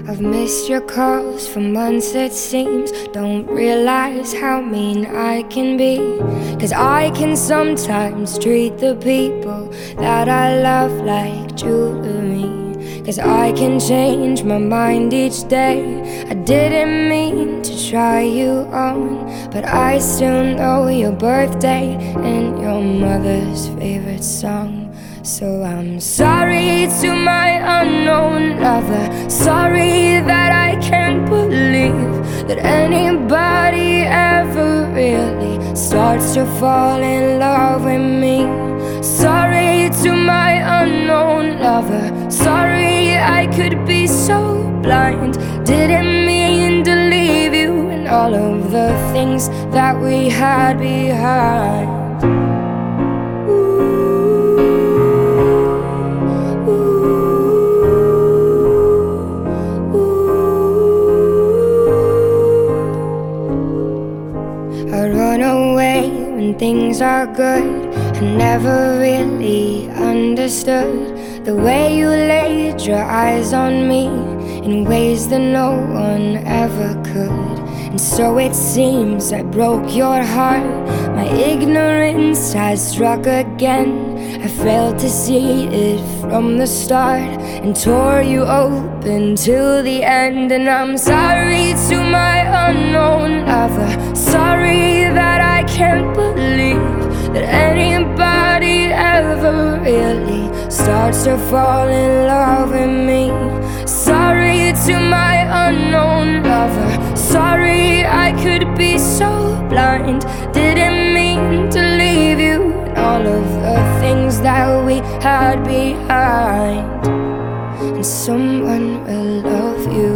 I've missed your calls for months it seems. Don't realize how mean I can be, 'cause I can sometimes treat the people that I love like jewelry. 'Cause I can change my mind each day. I didn't mean to try you on, but I still know your birthday and your mother's favorite song. So I'm sorry to my unknown lover. Sorry that I can't believe that anybody ever really starts to fall in love with me. Sorry to my unknown lover. Sorry I could be so blind. Didn't mean to leave you and all of the things that we had behind. I run away when things are good. I never really understood the way you laid your eyes on me in ways that no one ever could. And so it seems I broke your heart. My ignorance has struck again. I failed to see it from the start and tore you open till the end. And I'm sorry to my unknown lover. Sorry that I can't believe that anybody ever really starts to fall in love with me. Sorry to my unknown lover. Sorry I could be so blind. Didn't mean to leave you and all of the things that we had behind. And someone will love you.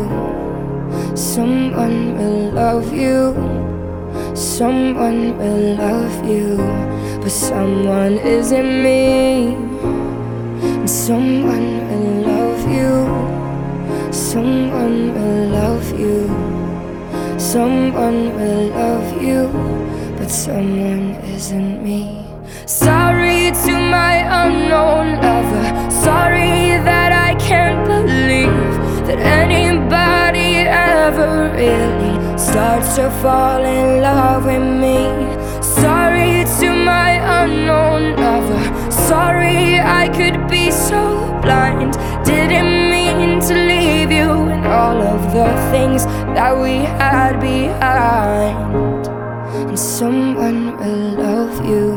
Someone will love you. Someone will love you, but someone isn't me. And someone will love you. Someone will love you. Someone will love you, but someone isn't me. Sorry to my unknown lover. Sorry that I can't believe that anybody ever really starts to fall in love with me. Sorry to my unknown lover. Sorry I could be so blind. Didn't mean to leave you and all of the things that we had behind. And someone will love you.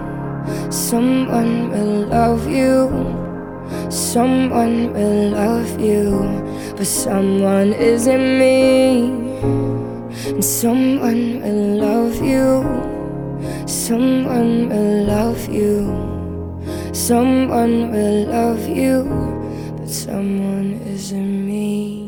Someone will love you. Someone will love you, but someone isn't me. And someone will love you. Someone will love you. Someone will love you, but someone isn't me.